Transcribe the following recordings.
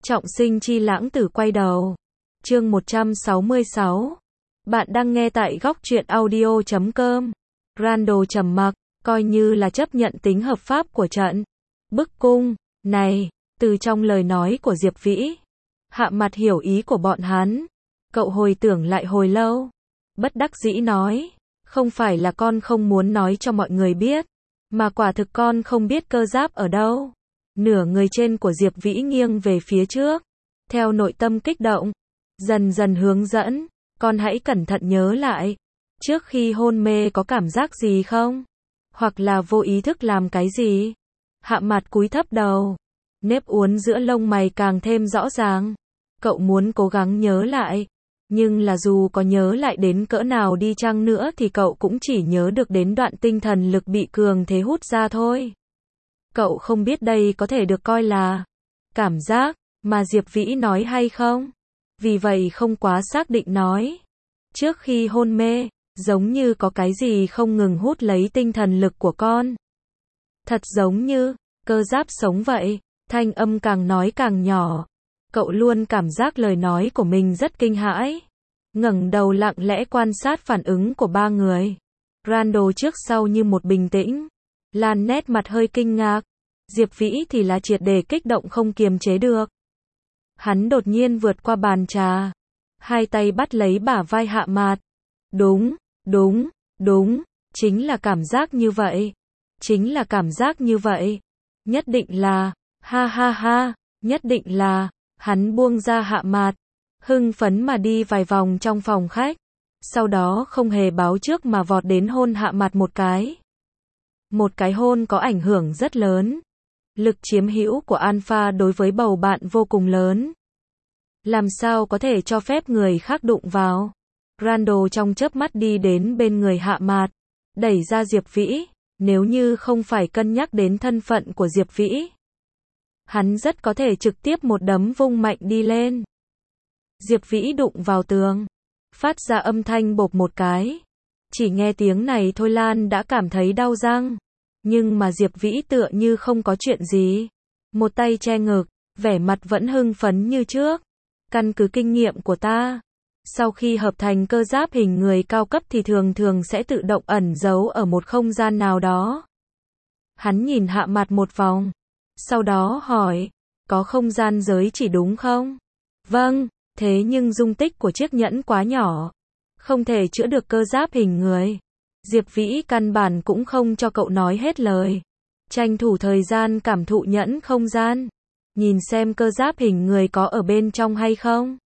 Trọng sinh chi lãng tử quay đầu. Chương 166. Bạn đang nghe tại góc truyện audio.com. Randall trầm mặc, coi như là chấp nhận tính hợp pháp của trận bức cung này. Từ trong lời nói của Diệp Vĩ, Hạ Mặt hiểu ý của bọn hắn. Cậu hồi tưởng lại hồi lâu, bất đắc dĩ nói, không phải là con không muốn nói cho mọi người biết, mà quả thực con không biết cơ giáp ở đâu. Nửa người trên của Diệp Vĩ nghiêng về phía trước, theo nội tâm kích động, dần dần hướng dẫn, con hãy cẩn thận nhớ lại, trước khi hôn mê có cảm giác gì không? Hoặc là vô ý thức làm cái gì? Hạ Mặt cúi thấp đầu, nếp uốn giữa lông mày càng thêm rõ ràng. Cậu muốn cố gắng nhớ lại, nhưng là dù có nhớ lại đến cỡ nào đi chăng nữa thì cậu cũng chỉ nhớ được đến đoạn tinh thần lực bị cường thế hút ra thôi. Cậu không biết đây có thể được coi là cảm giác mà Diệp Vĩ nói hay không, vì vậy không quá xác định nói. Trước khi hôn mê, giống như có cái gì không ngừng hút lấy tinh thần lực của con. Thật giống như cơ giáp sống vậy. Thanh âm càng nói càng nhỏ. Cậu luôn cảm giác lời nói của mình rất kinh hãi. Ngẩng đầu lặng lẽ quan sát phản ứng của ba người. Randall trước sau như một bình tĩnh. Lan nét mặt hơi kinh ngạc. Diệp Vĩ thì là triệt để kích động không kiềm chế được. Hắn đột nhiên vượt qua bàn trà, hai tay bắt lấy bả vai Hạ Mặt. Đúng, chính là cảm giác như vậy. Chính là cảm giác như vậy. Nhất định là, ha, nhất định là, hắn buông ra Hạ Mặt, hưng phấn mà đi vài vòng trong phòng khách, sau đó không hề báo trước mà vọt đến hôn Hạ Mặt một cái. Một cái hôn có ảnh hưởng rất lớn. Lực chiếm hữu của Alpha đối với bầu bạn vô cùng lớn. Làm sao có thể cho phép người khác đụng vào? Randall trong chớp mắt đi đến bên người Hạ Mặt, đẩy ra Diệp Vĩ, nếu như không phải cân nhắc đến thân phận của Diệp Vĩ, hắn rất có thể trực tiếp một đấm vung mạnh đi lên. Diệp Vĩ đụng vào tường, phát ra âm thanh bộp một cái. Chỉ nghe tiếng này thôi Lan đã cảm thấy đau răng. Nhưng mà Diệp Vĩ tựa như không có chuyện gì. Một tay che ngực, vẻ mặt vẫn hưng phấn như trước. Căn cứ kinh nghiệm của ta, sau khi hợp thành cơ giáp hình người cao cấp thì thường sẽ tự động ẩn giấu ở một không gian nào đó. Hắn nhìn Hạ Mặt một vòng, sau đó hỏi, có không gian giới chỉ đúng không? Vâng, thế nhưng dung tích của chiếc nhẫn quá nhỏ, không thể chữa được cơ giáp hình người. Diệp Vĩ căn bản cũng không cho cậu nói hết lời. Tranh thủ thời gian cảm thụ nhẫn không gian. Nhìn xem cơ giáp hình người có ở bên trong hay không.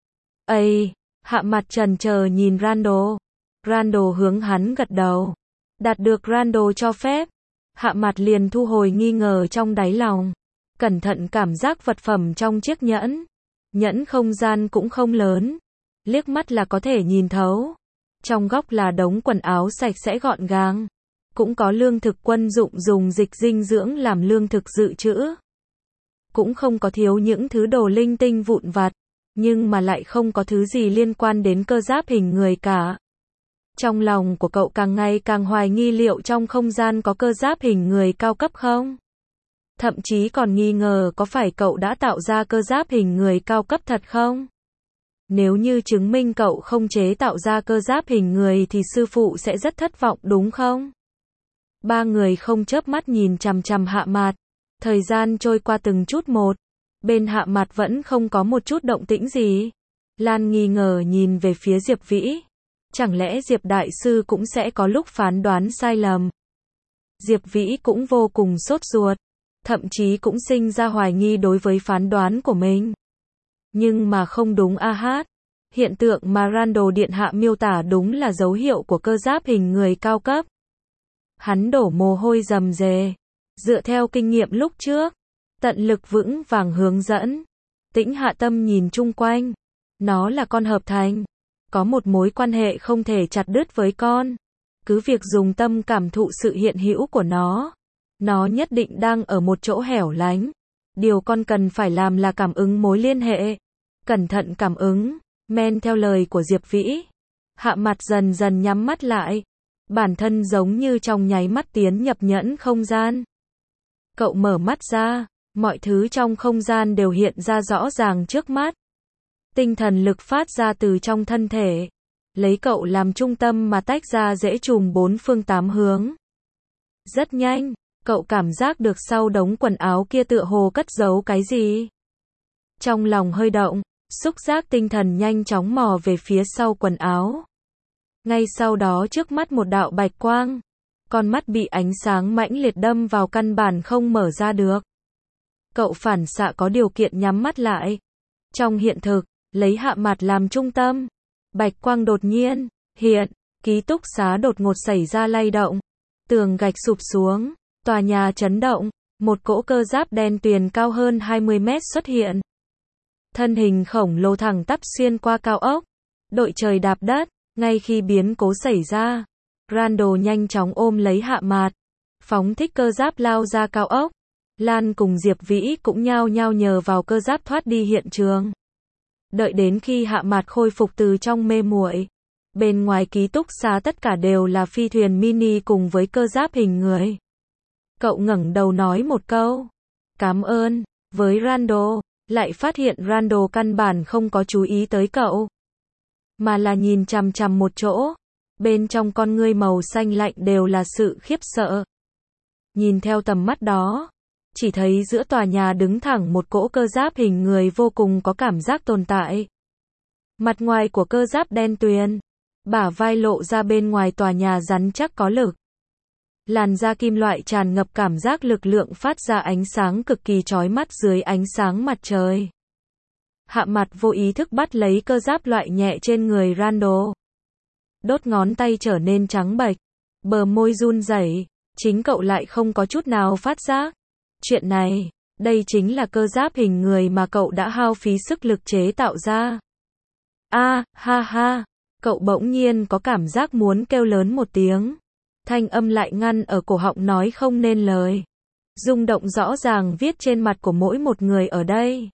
Hạ Mặt chần chờ nhìn Randall. Randall hướng hắn gật đầu. Đạt được Randall cho phép. Hạ Mặt liền thu hồi nghi ngờ trong đáy lòng. Cẩn thận cảm giác vật phẩm trong chiếc nhẫn. Nhẫn không gian cũng không lớn. Liếc mắt là có thể nhìn thấu. Trong góc là đống quần áo sạch sẽ gọn gàng. Cũng có lương thực quân dụng dùng dịch dinh dưỡng làm lương thực dự trữ. Cũng không có thiếu những thứ đồ linh tinh vụn vặt. Nhưng mà lại không có thứ gì liên quan đến cơ giáp hình người cả. Trong lòng của cậu càng ngày càng hoài nghi liệu trong không gian có cơ giáp hình người cao cấp không? Thậm chí còn nghi ngờ có phải cậu đã tạo ra cơ giáp hình người cao cấp thật không? Nếu như chứng minh cậu không chế tạo ra cơ giáp hình người thì sư phụ sẽ rất thất vọng đúng không? Ba người không chớp mắt nhìn chằm chằm Hạ Mặt. Thời gian trôi qua từng chút một. Bên Hạ Mặt vẫn không có một chút động tĩnh gì. Lan nghi ngờ nhìn về phía Diệp Vĩ. Chẳng lẽ Diệp Đại Sư cũng sẽ có lúc phán đoán sai lầm? Diệp Vĩ cũng vô cùng sốt ruột. Thậm chí cũng sinh ra hoài nghi đối với phán đoán của mình. Nhưng mà không đúng hiện tượng mà Randall Điện Hạ miêu tả đúng là dấu hiệu của cơ giáp hình người cao cấp. Hắn đổ mồ hôi rầm rề. Dựa theo kinh nghiệm lúc trước, tận lực vững vàng hướng dẫn. Tĩnh hạ tâm nhìn chung quanh. Nó là con hợp thành. Có một mối quan hệ không thể chặt đứt với con. Cứ việc dùng tâm cảm thụ sự hiện hữu của nó. Nó nhất định đang ở một chỗ hẻo lánh. Điều con cần phải làm là cảm ứng mối liên hệ. Cẩn thận cảm ứng, men theo lời của Diệp Vĩ. Hạ Mặt dần dần nhắm mắt lại. Bản thân giống như trong nháy mắt tiến nhập nhẫn không gian. Cậu mở mắt ra, Mọi thứ trong không gian đều hiện ra rõ ràng trước mắt. Tinh thần lực phát ra từ trong thân thể, lấy cậu làm trung tâm mà tách ra dễ trùm bốn phương tám hướng. Rất nhanh, cậu cảm giác được sau đống quần áo kia tựa hồ cất giấu cái gì. Trong lòng hơi động, xúc giác tinh thần nhanh chóng mò về phía sau quần áo. Ngay sau đó trước mắt một đạo bạch quang, con mắt bị ánh sáng mãnh liệt đâm vào căn bản không mở ra được. Cậu phản xạ có điều kiện nhắm mắt lại. Trong hiện thực, lấy Hạ Mạt làm trung tâm, bạch quang đột nhiên hiện, ký túc xá đột ngột xảy ra lay động, tường gạch sụp xuống, tòa nhà chấn động, một cỗ cơ giáp đen tuyền cao hơn 20 mét xuất hiện. Thân hình khổng lồ thẳng tắp xuyên qua cao ốc, đội trời đạp đất. Ngay khi biến cố xảy ra, Randall nhanh chóng ôm lấy Hạ Mạt, phóng thích cơ giáp lao ra cao ốc. Lan cùng Diệp Vĩ cũng nhao nhao nhờ vào cơ giáp thoát đi hiện trường. Đợi đến khi Hạ Mạt khôi phục từ trong mê muội, bên ngoài ký túc xá tất cả đều là phi thuyền mini cùng với cơ giáp hình người. Cậu ngẩng đầu nói một câu, cảm ơn, với Randall, lại phát hiện Randall căn bản không có chú ý tới cậu, mà là nhìn chằm chằm một chỗ. Bên trong con ngươi màu xanh lạnh đều là sự khiếp sợ. Nhìn theo tầm mắt đó, chỉ thấy giữa tòa nhà đứng thẳng một cỗ cơ giáp hình người vô cùng có cảm giác tồn tại. Mặt ngoài của cơ giáp đen tuyền, bả vai lộ ra bên ngoài tòa nhà rắn chắc có lực. Làn da kim loại tràn ngập cảm giác lực lượng phát ra ánh sáng cực kỳ chói mắt dưới ánh sáng mặt trời. Hạ Mạt vô ý thức bắt lấy cơ giáp loại nhẹ trên người Randall. Đốt ngón tay trở nên trắng bệch, bờ môi run rẩy, chính cậu lại không có chút nào phát giác. Chuyện này, đây chính là cơ giáp hình người mà cậu đã hao phí sức lực chế tạo ra. Ha ha, cậu bỗng nhiên có cảm giác muốn kêu lớn một tiếng. Thanh âm lại ngăn ở cổ họng nói không nên lời. Rung động rõ ràng viết trên mặt của mỗi một người ở đây.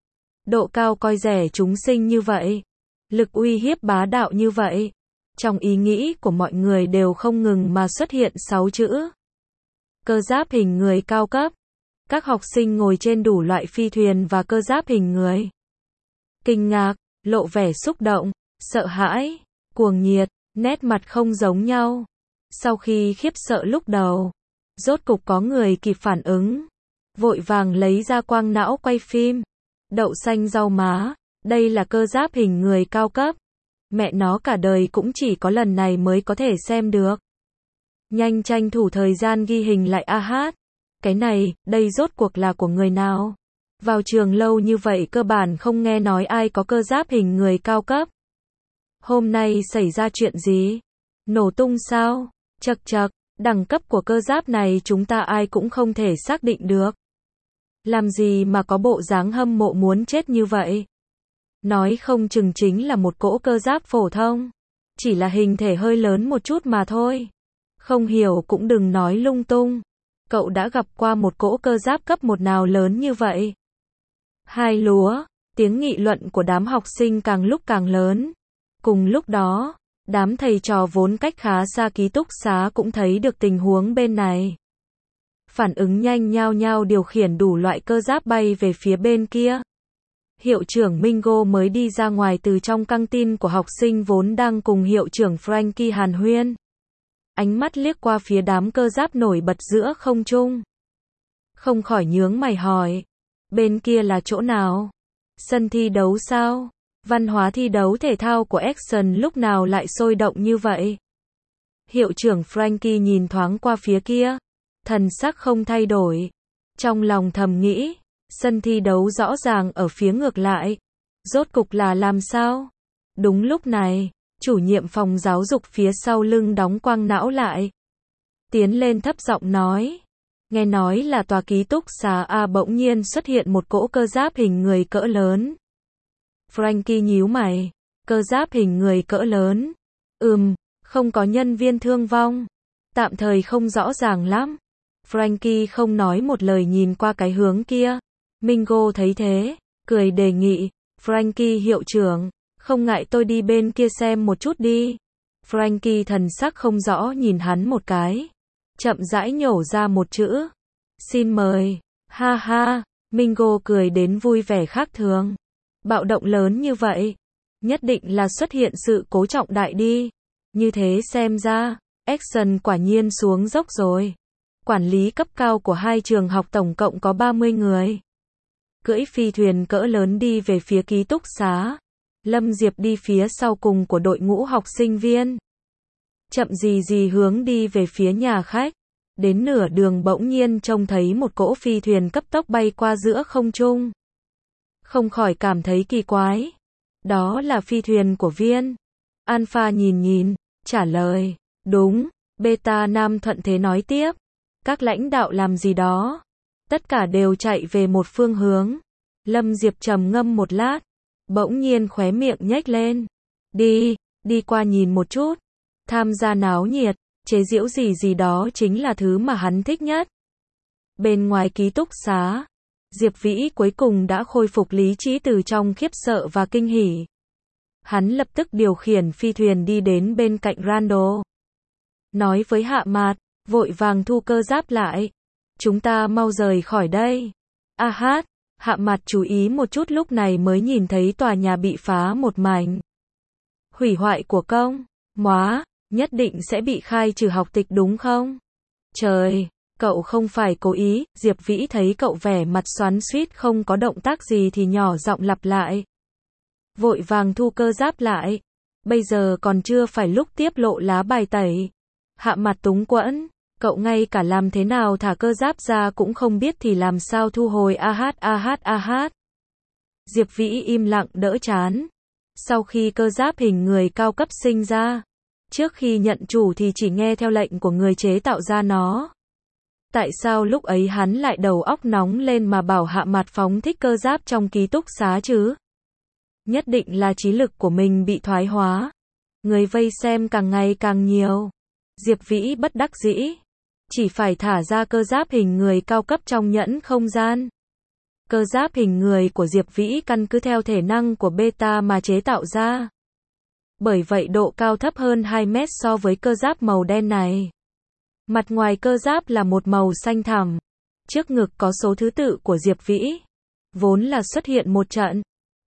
Độ cao coi rẻ chúng sinh như vậy, lực uy hiếp bá đạo như vậy. Trong ý nghĩ của mọi người đều không ngừng mà xuất hiện 6 chữ. Cơ giáp hình người cao cấp. Các học sinh ngồi trên đủ loại phi thuyền và cơ giáp hình người. Kinh ngạc, lộ vẻ xúc động, sợ hãi, cuồng nhiệt, nét mặt không giống nhau. Sau khi khiếp sợ lúc đầu, rốt cục có người kịp phản ứng. Vội vàng lấy ra quang não quay phim. Đậu xanh rau má, đây là cơ giáp hình người cao cấp. Mẹ nó cả đời cũng chỉ có lần này mới có thể xem được. Nhanh tranh thủ thời gian ghi hình lại hát. Cái này, đây rốt cuộc là của người nào? Vào trường lâu như vậy cơ bản không nghe nói ai có cơ giáp hình người cao cấp. Hôm nay xảy ra chuyện gì? Nổ tung sao? Chậc chậc, đẳng cấp của cơ giáp này chúng ta ai cũng không thể xác định được. Làm gì mà có bộ dáng hâm mộ muốn chết như vậy? Nói không chừng chính là một cỗ cơ giáp phổ thông. Chỉ là hình thể hơi lớn một chút mà thôi. Không hiểu cũng đừng nói lung tung. Cậu đã gặp qua một cỗ cơ giáp cấp 1 nào lớn như vậy? Hai lúa, tiếng nghị luận của đám học sinh càng lúc càng lớn. Cùng lúc đó, đám thầy trò vốn cách khá xa ký túc xá cũng thấy được tình huống bên này. Phản ứng nhanh nhao nhao điều khiển đủ loại cơ giáp bay về phía bên kia. Hiệu trưởng Mingo mới đi ra ngoài từ trong căng tin của học sinh vốn đang cùng hiệu trưởng Frankie hàn huyên. Ánh mắt liếc qua phía đám cơ giáp nổi bật giữa không trung. Không khỏi nhướng mày hỏi. Bên kia là chỗ nào? Sân thi đấu sao? Văn hóa thi đấu thể thao của Action lúc nào lại sôi động như vậy? Hiệu trưởng Frankie nhìn thoáng qua phía kia. Thần sắc không thay đổi. Trong lòng thầm nghĩ. Sân thi đấu rõ ràng ở phía ngược lại. Rốt cục là làm sao? Đúng lúc này, chủ nhiệm phòng giáo dục phía sau lưng đóng quang não lại. Tiến lên thấp giọng nói. Nghe nói là tòa ký túc xá A bỗng nhiên xuất hiện một cỗ cơ giáp hình người cỡ lớn. Frankie nhíu mày. Cơ giáp hình người cỡ lớn. Không có nhân viên thương vong. Tạm thời không rõ ràng lắm. Frankie không nói một lời nhìn qua cái hướng kia. Mingo thấy thế, cười đề nghị. Frankie hiệu trưởng, không ngại tôi đi bên kia xem một chút đi. Frankie thần sắc không rõ nhìn hắn một cái. Chậm rãi nhổ ra một chữ. Xin mời. Ha ha, Mingo cười đến vui vẻ khác thường. Bạo động lớn như vậy, nhất định là xuất hiện sự cố trọng đại đi. Như thế xem ra, Action quả nhiên xuống dốc rồi. Quản lý cấp cao của hai trường học tổng cộng có 30 người. Cưỡi phi thuyền cỡ lớn đi về phía ký túc xá. Lâm Diệp đi phía sau cùng của đội ngũ học sinh viên. Chậm gì gì hướng đi về phía nhà khách. Đến nửa đường bỗng nhiên trông thấy một cỗ phi thuyền cấp tốc bay qua giữa không trung. Không khỏi cảm thấy kỳ quái. Đó là phi thuyền của viên. Alpha nhìn, trả lời. Đúng, Beta Nam thuận thế nói tiếp. Các lãnh đạo làm gì đó. Tất cả đều chạy về một phương hướng. Lâm Diệp trầm ngâm một lát. Bỗng nhiên khóe miệng nhếch lên. Đi qua nhìn một chút. Tham gia náo nhiệt, chế giễu gì đó chính là thứ mà hắn thích nhất. Bên ngoài ký túc xá, Diệp Vĩ cuối cùng đã khôi phục lý trí từ trong khiếp sợ và kinh hỉ. Hắn lập tức điều khiển phi thuyền đi đến bên cạnh Randall. Nói với Hạ Mạt, vội vàng thu cơ giáp lại. Chúng ta mau rời khỏi đây. Hạ Mạt chú ý một chút lúc này mới nhìn thấy tòa nhà bị phá một mảnh. Hủy hoại của công, nhất định sẽ bị khai trừ học tịch đúng không? Trời, cậu không phải cố ý. Diệp Vĩ thấy cậu vẻ mặt xoắn xuýt không có động tác gì thì nhỏ giọng lặp lại. Vội vàng thu cơ giáp lại. Bây giờ còn chưa phải lúc tiếp lộ lá bài tẩy. Hạ Mặt túng quẫn. Cậu ngay cả làm thế nào thả cơ giáp ra cũng không biết thì làm sao thu hồi Diệp Vĩ im lặng đỡ chán. Sau khi cơ giáp hình người cao cấp sinh ra, trước khi nhận chủ thì chỉ nghe theo lệnh của người chế tạo ra nó. Tại sao lúc ấy hắn lại đầu óc nóng lên mà bảo Hạ Mặt phóng thích cơ giáp trong ký túc xá chứ? Nhất định là trí lực của mình bị thoái hóa. Người vây xem càng ngày càng nhiều. Diệp Vĩ bất đắc dĩ. Chỉ phải thả ra cơ giáp hình người cao cấp trong nhẫn không gian. Cơ giáp hình người của Diệp Vĩ căn cứ theo thể năng của Beta mà chế tạo ra. Bởi vậy độ cao thấp hơn 2 mét so với cơ giáp màu đen này. Mặt ngoài cơ giáp là một màu xanh thẳm. Trước ngực có số thứ tự của Diệp Vĩ. Vốn là xuất hiện một trận.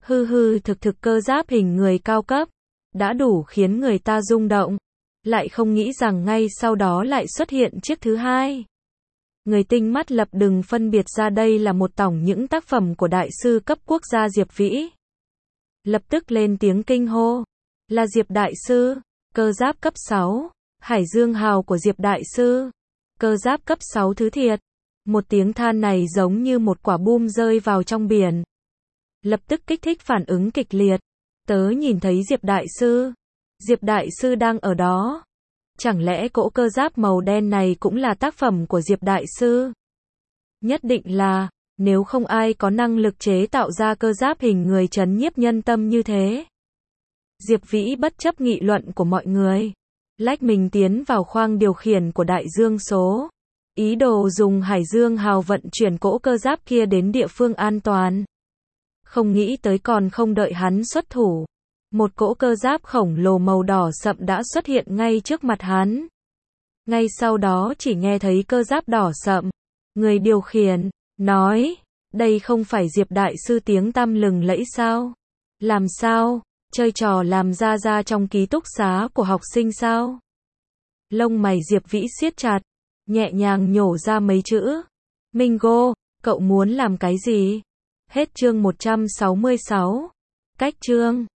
Thực cơ giáp hình người cao cấp. Đã đủ khiến người ta rung động. Lại không nghĩ rằng ngay sau đó lại xuất hiện chiếc thứ hai. Người tinh mắt lập đừng phân biệt ra đây là một tổng những tác phẩm của đại sư cấp quốc gia Diệp Vĩ. Lập tức lên tiếng kinh hô. Là Diệp Đại Sư. Cơ giáp cấp 6. Hải Dương Hào của Diệp Đại Sư. Cơ giáp cấp 6 thứ thiệt. Một tiếng than này giống như một quả bom rơi vào trong biển. Lập tức kích thích phản ứng kịch liệt. Tớ nhìn thấy Diệp Đại Sư. Diệp Đại Sư đang ở đó. Chẳng lẽ cỗ cơ giáp màu đen này cũng là tác phẩm của Diệp Đại Sư? Nhất định là, nếu không ai có năng lực chế tạo ra cơ giáp hình người trấn nhiếp nhân tâm như thế. Diệp Vĩ bất chấp nghị luận của mọi người. Lách mình tiến vào khoang điều khiển của đại dương số. Ý đồ dùng Hải Dương Hào vận chuyển cỗ cơ giáp kia đến địa phương an toàn. Không nghĩ tới còn không đợi hắn xuất thủ. Một cỗ cơ giáp khổng lồ màu đỏ sậm đã xuất hiện ngay trước mặt hắn. Ngay sau đó chỉ nghe thấy cơ giáp đỏ sậm. Người điều khiển, nói, đây không phải Diệp Đại Sư tiếng tăm lừng lẫy sao? Làm sao? Chơi trò làm ra trong ký túc xá của học sinh sao? Lông mày Diệp Vĩ siết chặt, nhẹ nhàng nhổ ra mấy chữ. Mingo, cậu muốn làm cái gì? Hết chương 166. Cách chương